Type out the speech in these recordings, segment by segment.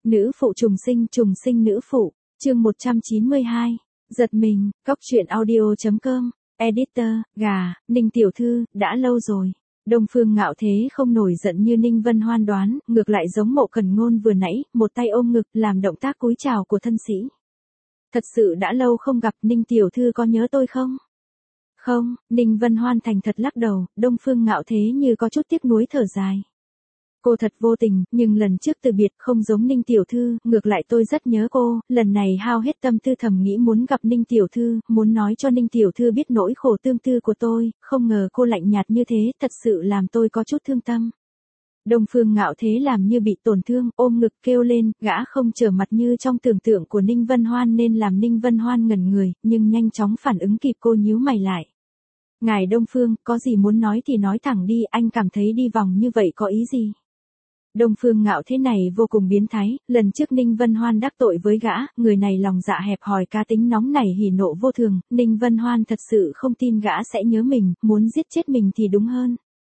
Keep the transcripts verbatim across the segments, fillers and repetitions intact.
Nữ phụ trùng sinh, trùng sinh nữ phụ, chương một trăm chín mươi hai, giật mình, cóc truyện audio.com, editor, gà, Ninh tiểu thư, đã lâu rồi. Đông Phương Ngạo Thế không nổi giận như Ninh Vân Hoan đoán, ngược lại giống Mộ Cần Ngôn vừa nãy, một tay ôm ngực, làm động tác cúi chào của thân sĩ. Thật sự đã lâu không gặp, Ninh tiểu thư có nhớ tôi không? Không, Ninh Vân Hoan thành thật lắc đầu, Đông Phương Ngạo Thế như có chút tiếc nuối thở dài. Cô thật vô tình, nhưng lần trước từ biệt không giống Ninh tiểu thư, ngược lại tôi rất nhớ cô, lần này hao hết tâm tư thầm nghĩ muốn gặp Ninh tiểu thư, muốn nói cho Ninh tiểu thư biết nỗi khổ tương tư của tôi, không ngờ cô lạnh nhạt như thế, thật sự làm tôi có chút thương tâm. Đông Phương Ngạo Thế làm như bị tổn thương, ôm ngực kêu lên, gã không trở mặt như trong tưởng tượng của Ninh Vân Hoan nên làm Ninh Vân Hoan ngẩn người, nhưng nhanh chóng phản ứng kịp, cô nhíu mày lại. Ngài Đông Phương, có gì muốn nói thì nói thẳng đi, anh cảm thấy đi vòng như vậy có ý gì? Đông Phương Ngạo Thế này vô cùng biến thái, lần trước Ninh Vân Hoan đắc tội với gã, người này lòng dạ hẹp hòi, cá tính nóng nảy hỉ nộ vô thường, Ninh Vân Hoan thật sự không tin gã sẽ nhớ mình, muốn giết chết mình thì đúng hơn.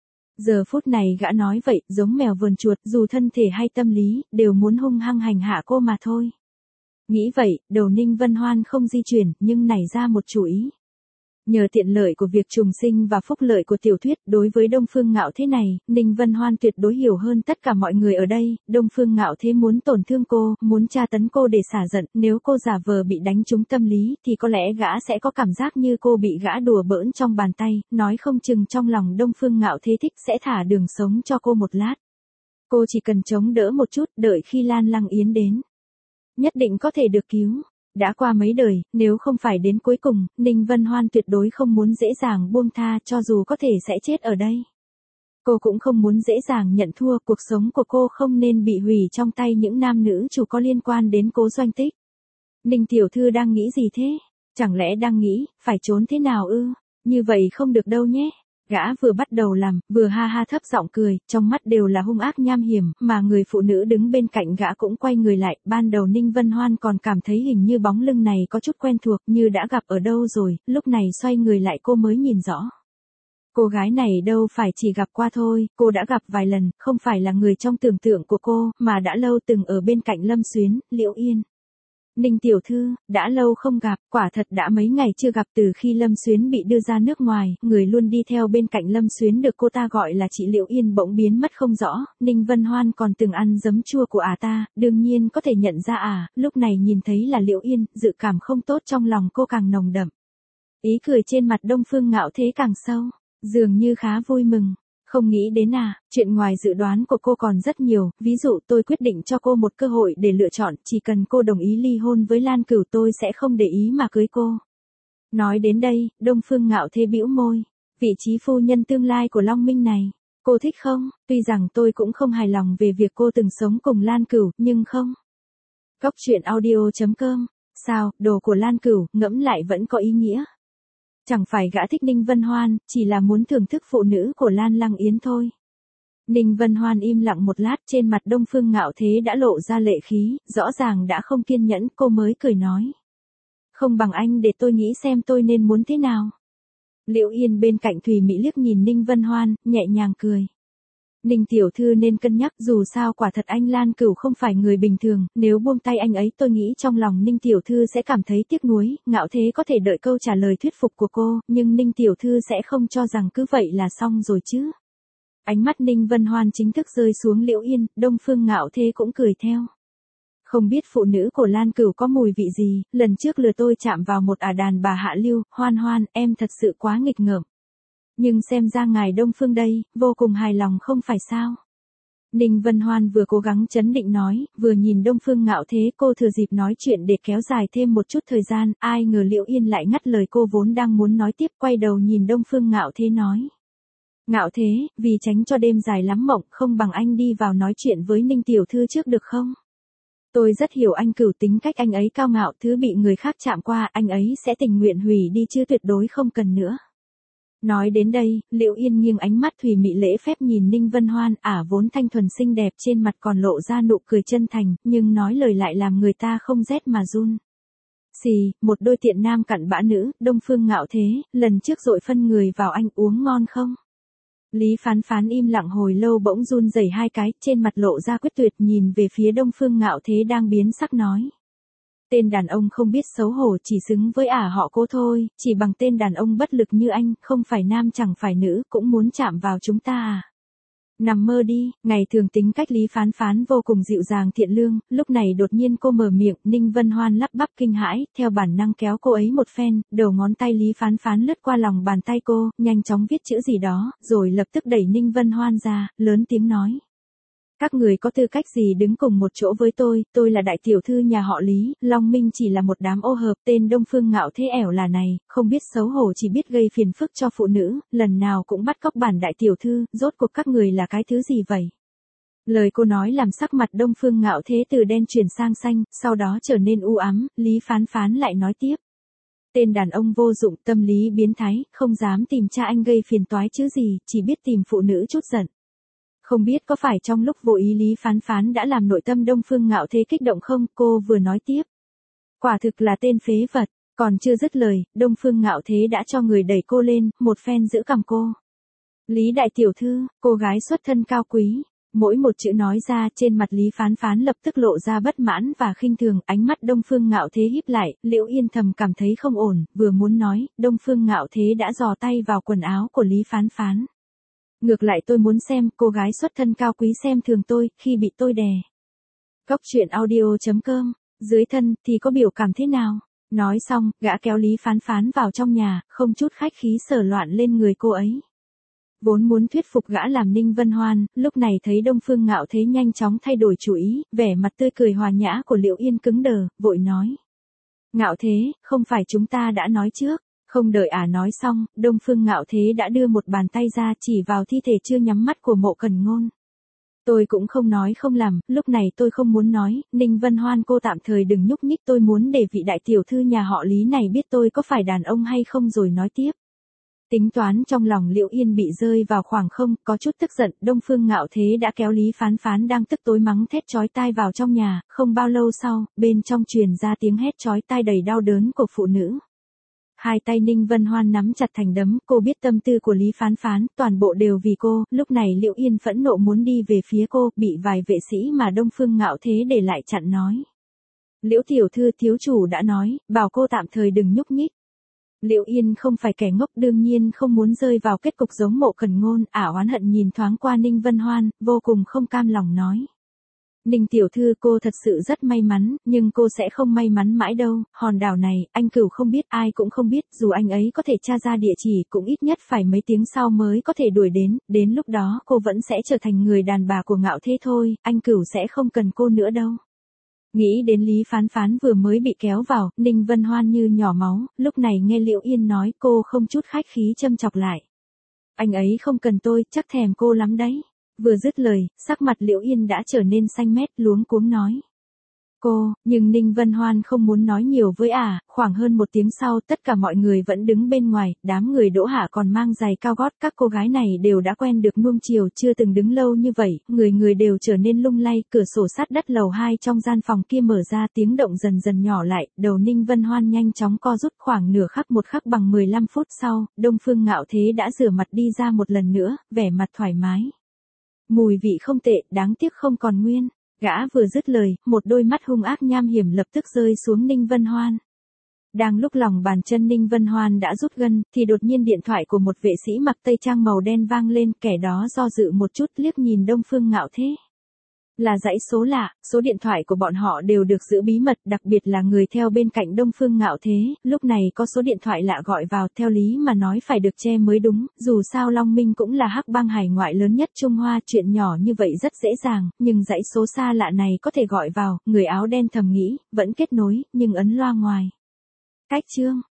Giờ phút này gã nói vậy, giống mèo vờn chuột, dù thân thể hay tâm lý, đều muốn hung hăng hành hạ cô mà thôi. Nghĩ vậy, đầu Ninh Vân Hoan không di chuyển, nhưng nảy ra một chủ ý. Nhờ tiện lợi của việc trùng sinh và phúc lợi của tiểu thuyết, đối với Đông Phương Ngạo Thế này, Ninh Vân Hoan tuyệt đối hiểu hơn tất cả mọi người ở đây, Đông Phương Ngạo Thế muốn tổn thương cô, muốn tra tấn cô để xả giận, nếu cô giả vờ bị đánh trúng tâm lý, thì có lẽ gã sẽ có cảm giác như cô bị gã đùa bỡn trong bàn tay, nói không chừng trong lòng Đông Phương Ngạo Thế thích sẽ thả đường sống cho cô một lát. Cô chỉ cần chống đỡ một chút, đợi khi Lan Lăng Yến đến. Nhất định có thể được cứu. Đã qua mấy đời, nếu không phải đến cuối cùng, Ninh Vân Hoan tuyệt đối không muốn dễ dàng buông tha cho dù có thể sẽ chết ở đây. Cô cũng không muốn dễ dàng nhận thua, cuộc sống của cô không nên bị hủy trong tay những nam nữ chủ có liên quan đến Cố Doanh Tích. Ninh tiểu thư đang nghĩ gì thế? Chẳng lẽ đang nghĩ, phải trốn thế nào ư? Như vậy không được đâu nhé. Gã vừa bắt đầu làm, vừa ha ha thấp giọng cười, trong mắt đều là hung ác nham hiểm, mà người phụ nữ đứng bên cạnh gã cũng quay người lại, ban đầu Ninh Vân Hoan còn cảm thấy hình như bóng lưng này có chút quen thuộc, như đã gặp ở đâu rồi, lúc này xoay người lại cô mới nhìn rõ. Cô gái này đâu phải chỉ gặp qua thôi, cô đã gặp vài lần, không phải là người trong tưởng tượng của cô, mà đã lâu từng ở bên cạnh Lâm Xuyến, Liễu Yên. Ninh tiểu thư, đã lâu không gặp, quả thật đã mấy ngày chưa gặp, từ khi Lâm Xuyến bị đưa ra nước ngoài, người luôn đi theo bên cạnh Lâm Xuyến được cô ta gọi là chị Liễu Yên bỗng biến mất không rõ, Ninh Vân Hoan còn từng ăn giấm chua của à ta, đương nhiên có thể nhận ra à, lúc này nhìn thấy là Liễu Yên, dự cảm không tốt trong lòng cô càng nồng đậm. Ý cười trên mặt Đông Phương Ngạo Thế càng sâu, dường như khá vui mừng. Không nghĩ đến à, chuyện ngoài dự đoán của cô còn rất nhiều, ví dụ tôi quyết định cho cô một cơ hội để lựa chọn, chỉ cần cô đồng ý ly hôn với Lan Cửu tôi sẽ không để ý mà cưới cô. Nói đến đây, Đông Phương Ngạo Thế bĩu môi, vị trí phu nhân tương lai của Long Minh này, cô thích không? Tuy rằng tôi cũng không hài lòng về việc cô từng sống cùng Lan Cửu, nhưng không. Cóc truyện audio.com, sao, đồ của Lan Cửu, ngẫm lại vẫn có ý nghĩa. Chẳng phải gã thích Ninh Vân Hoan, chỉ là muốn thưởng thức phụ nữ của Lan Lăng Yến thôi. Ninh Vân Hoan im lặng một lát, trên mặt Đông Phương Ngạo Thế đã lộ ra lệ khí, rõ ràng đã không kiên nhẫn, cô mới cười nói. Không bằng anh để tôi nghĩ xem tôi nên muốn thế nào. Liễu Yên bên cạnh Thùy Mỹ liếc nhìn Ninh Vân Hoan, nhẹ nhàng cười. Ninh tiểu thư nên cân nhắc, dù sao quả thật anh Lan Cửu không phải người bình thường, nếu buông tay anh ấy tôi nghĩ trong lòng Ninh tiểu thư sẽ cảm thấy tiếc nuối, Ngạo Thế có thể đợi câu trả lời thuyết phục của cô, nhưng Ninh tiểu thư sẽ không cho rằng cứ vậy là xong rồi chứ. Ánh mắt Ninh Vân Hoan chính thức rơi xuống Liễu Yên, Đông Phương Ngạo Thế cũng cười theo. Không biết phụ nữ của Lan Cửu có mùi vị gì, lần trước lừa tôi chạm vào một ả đàn bà hạ lưu, Hoan Hoan, em thật sự quá nghịch ngợm. Nhưng xem ra ngài Đông Phương đây, vô cùng hài lòng không phải sao? Ninh Vân Hoan vừa cố gắng trấn định nói, vừa nhìn Đông Phương Ngạo Thế, cô thừa dịp nói chuyện để kéo dài thêm một chút thời gian, ai ngờ Liễu Yên lại ngắt lời cô vốn đang muốn nói tiếp, quay đầu nhìn Đông Phương Ngạo Thế nói. Ngạo Thế, vì tránh cho đêm dài lắm mộng, không bằng anh đi vào nói chuyện với Ninh tiểu thư trước được không? Tôi rất hiểu anh Cửu, tính cách anh ấy cao ngạo, thứ bị người khác chạm qua, anh ấy sẽ tình nguyện hủy đi chứ tuyệt đối không cần nữa. Nói đến đây, Liễu Yên nghiêng ánh mắt thùy mị lễ phép nhìn Ninh Vân Hoan, ả vốn thanh thuần xinh đẹp trên mặt còn lộ ra nụ cười chân thành, nhưng nói lời lại làm người ta không rét mà run. Xì, một đôi tiện nam cặn bã nữ, Đông Phương Ngạo Thế, lần trước dội phân người vào anh uống ngon không? Lý Phán Phán im lặng hồi lâu bỗng run rẩy hai cái, trên mặt lộ ra quyết tuyệt nhìn về phía Đông Phương Ngạo Thế đang biến sắc nói. Tên đàn ông không biết xấu hổ chỉ xứng với ả họ Cố thôi, chỉ bằng tên đàn ông bất lực như anh, không phải nam chẳng phải nữ, cũng muốn chạm vào chúng ta à. Nằm mơ đi, ngày thường tính cách Lý Phán Phán vô cùng dịu dàng thiện lương, lúc này đột nhiên cô mở miệng, Ninh Vân Hoan lắp bắp kinh hãi, theo bản năng kéo cô ấy một phen, đầu ngón tay Lý Phán Phán lướt qua lòng bàn tay cô, nhanh chóng viết chữ gì đó, rồi lập tức đẩy Ninh Vân Hoan ra, lớn tiếng nói. Các người có tư cách gì đứng cùng một chỗ với tôi, tôi là đại tiểu thư nhà họ Lý, Long Minh chỉ là một đám ô hợp, tên Đông Phương Ngạo Thế ẻo là này, không biết xấu hổ chỉ biết gây phiền phức cho phụ nữ, lần nào cũng bắt cóc bản đại tiểu thư, rốt cuộc các người là cái thứ gì vậy? Lời cô nói làm sắc mặt Đông Phương Ngạo Thế từ đen chuyển sang xanh, sau đó trở nên u ám, Lý Phán Phán lại nói tiếp. Tên đàn ông vô dụng, tâm lý biến thái, không dám tìm cha anh gây phiền toái chứ gì, chỉ biết tìm phụ nữ chút giận. Không biết có phải trong lúc vô ý Lý Phán Phán đã làm nội tâm Đông Phương Ngạo Thế kích động không, cô vừa nói tiếp. Quả thực là tên phế vật, còn chưa dứt lời, Đông Phương Ngạo Thế đã cho người đẩy cô lên, một phen giữ cằm cô. Lý đại tiểu thư, cô gái xuất thân cao quý, mỗi một chữ nói ra trên mặt Lý Phán Phán lập tức lộ ra bất mãn và khinh thường, ánh mắt Đông Phương Ngạo Thế híp lại, Liễu Yên thầm cảm thấy không ổn, vừa muốn nói, Đông Phương Ngạo Thế đã dò tay vào quần áo của Lý Phán Phán. Ngược lại tôi muốn xem cô gái xuất thân cao quý xem thường tôi, khi bị tôi đè. Góc truyện audio chấm com, dưới thân thì có biểu cảm thế nào? Nói xong, gã kéo Lý Phán Phán vào trong nhà, không chút khách khí sờ loạn lên người cô ấy. Vốn muốn thuyết phục gã làm Ninh Vân Hoan, lúc này thấy Đông Phương Ngạo Thế nhanh chóng thay đổi chủ ý, vẻ mặt tươi cười hòa nhã của Liễu Yên cứng đờ, vội nói. Ngạo Thế, không phải chúng ta đã nói trước. Không đợi ả nói xong, Đông Phương Ngạo Thế đã đưa một bàn tay ra chỉ vào thi thể chưa nhắm mắt của Mộ Cần Ngôn. Tôi cũng không nói không làm, lúc này tôi không muốn nói, Ninh Vân Hoan cô tạm thời đừng nhúc nhích, tôi muốn để vị đại tiểu thư nhà họ Lý này biết tôi có phải đàn ông hay không rồi nói tiếp. Tính toán trong lòng Liễu Yên bị rơi vào khoảng không, có chút tức giận, Đông Phương Ngạo Thế đã kéo Lý Phán Phán đang tức tối mắng thét chói tai vào trong nhà, không bao lâu sau, bên trong truyền ra tiếng hét chói tai đầy đau đớn của phụ nữ. Hai tay Ninh Vân Hoan nắm chặt thành đấm, cô biết tâm tư của Lý Phán Phán, toàn bộ đều vì cô, lúc này Liễu Yên phẫn nộ muốn đi về phía cô, bị vài vệ sĩ mà Đông Phương Ngạo Thế để lại chặn nói. Liễu tiểu thư thiếu chủ đã nói, bảo cô tạm thời đừng nhúc nhích. Liễu Yên không phải kẻ ngốc đương nhiên không muốn rơi vào kết cục giống Mộ Cần Ngôn, ả oán hận nhìn thoáng qua Ninh Vân Hoan, vô cùng không cam lòng nói. Ninh tiểu thư cô thật sự rất may mắn, nhưng cô sẽ không may mắn mãi đâu, hòn đảo này, anh Cửu không biết ai cũng không biết, dù anh ấy có thể tra ra địa chỉ cũng ít nhất phải mấy tiếng sau mới có thể đuổi đến, đến lúc đó cô vẫn sẽ trở thành người đàn bà của Ngạo Thế thôi, anh Cửu sẽ không cần cô nữa đâu. Nghĩ đến Lý Phán Phán vừa mới bị kéo vào, Ninh Vân Hoan như nhỏ máu, lúc này nghe Liễu Yên nói cô không chút khách khí châm chọc lại. Anh ấy không cần tôi, chắc thèm cô lắm đấy. Vừa dứt lời, sắc mặt Liễu Yên đã trở nên xanh mét luống cuống nói. Cô, nhưng Ninh Vân Hoan không muốn nói nhiều với ả, khoảng hơn một tiếng sau tất cả mọi người vẫn đứng bên ngoài, đám người Đỗ Hạ còn mang giày cao gót, các cô gái này đều đã quen được nuông chiều, chưa từng đứng lâu như vậy, người người đều trở nên lung lay, cửa sổ sát đất lầu hai trong gian phòng kia mở ra, tiếng động dần dần nhỏ lại, đầu Ninh Vân Hoan nhanh chóng co rút khoảng nửa khắc một khắc bằng mười lăm phút sau, Đông Phương Ngạo Thế đã rửa mặt đi ra một lần nữa, vẻ mặt thoải mái. Mùi vị không tệ, đáng tiếc không còn nguyên. Gã vừa dứt lời, một đôi mắt hung ác nham hiểm lập tức rơi xuống Ninh Vân Hoan. Đang lúc lòng bàn chân Ninh Vân Hoan đã rút gân, thì đột nhiên điện thoại của một vệ sĩ mặc tây trang màu đen vang lên, kẻ đó do dự một chút liếc nhìn Đông Phương Ngạo Thế. Là dãy số lạ, số điện thoại của bọn họ đều được giữ bí mật, đặc biệt là người theo bên cạnh Đông Phương Ngạo Thế, lúc này có số điện thoại lạ gọi vào, theo lý mà nói phải được che mới đúng, dù sao Long Minh cũng là hắc bang hải ngoại lớn nhất Trung Hoa, chuyện nhỏ như vậy rất dễ dàng, nhưng dãy số xa lạ này có thể gọi vào, người áo đen thầm nghĩ, vẫn kết nối, nhưng ấn loa ngoài. Cách chương